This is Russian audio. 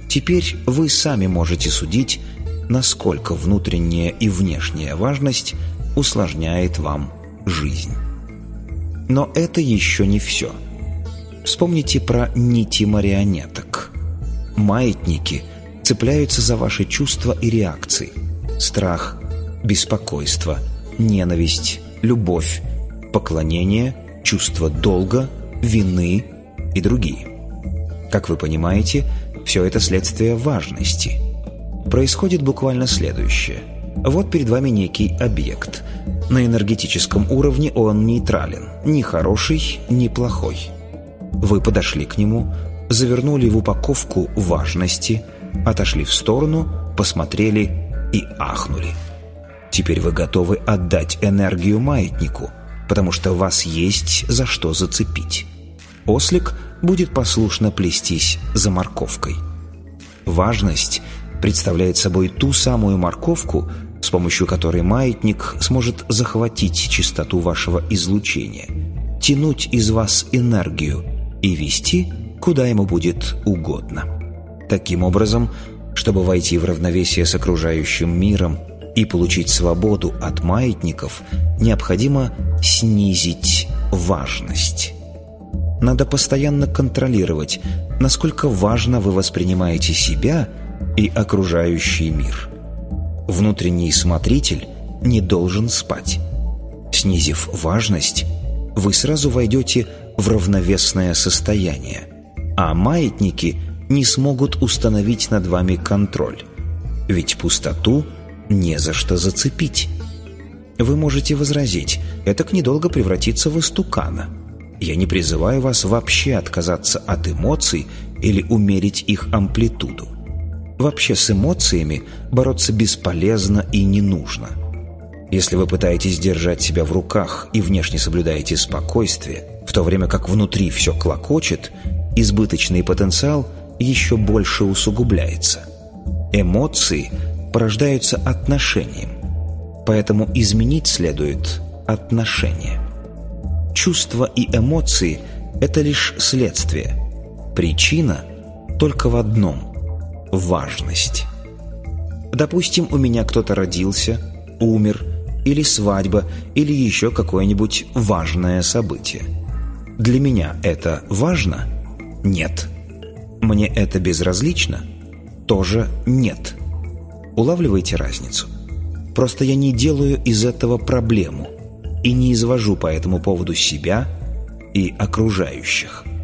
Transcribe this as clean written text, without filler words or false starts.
Теперь вы сами можете судить, насколько внутренняя и внешняя важность усложняет вам жизнь. Но это еще не все. Вспомните про нити марионеток. Маятники цепляются за ваши чувства и реакции. Страх, беспокойство, ненависть, любовь, поклонение, чувство долга, вины и другие. Как вы понимаете, все это следствие важности. Происходит буквально следующее. Вот перед вами некий объект. На энергетическом уровне он нейтрален, ни хороший, ни плохой. Вы подошли к нему, завернули в упаковку важности, отошли в сторону, посмотрели и ахнули. Теперь вы готовы отдать энергию маятнику, потому что вас есть за что зацепить. Ослик будет послушно плестись за морковкой. Важность представляет собой ту самую морковку, с помощью которой маятник сможет захватить частоту вашего излучения, тянуть из вас энергию и вести, куда ему будет угодно. Таким образом, чтобы войти в равновесие с окружающим миром и получить свободу от маятников, необходимо снизить важность. Надо постоянно контролировать, насколько важно вы воспринимаете себя и окружающий мир. Внутренний смотритель не должен спать. Снизив важность, вы сразу войдете в равновесное состояние, а маятники не смогут установить над вами контроль, ведь пустоту не за что зацепить. Вы можете возразить, этак недолго превратиться в истукана. Я не призываю вас вообще отказаться от эмоций или умерить их амплитуду. Вообще с эмоциями бороться бесполезно и не нужно. Если вы пытаетесь держать себя в руках и внешне соблюдаете спокойствие, в то время как внутри все клокочет, избыточный потенциал еще больше усугубляется. Эмоции порождаются отношением, поэтому изменить следует отношения. Чувства и эмоции – это лишь следствие. Причина только в одном – важность. Допустим, у меня кто-то родился, умер, или свадьба, или еще какое-нибудь важное событие. Для меня это важно? Нет. Мне это безразлично? Тоже нет. Улавливаете разницу? Просто я не делаю из этого проблему и не извожу по этому поводу себя и окружающих.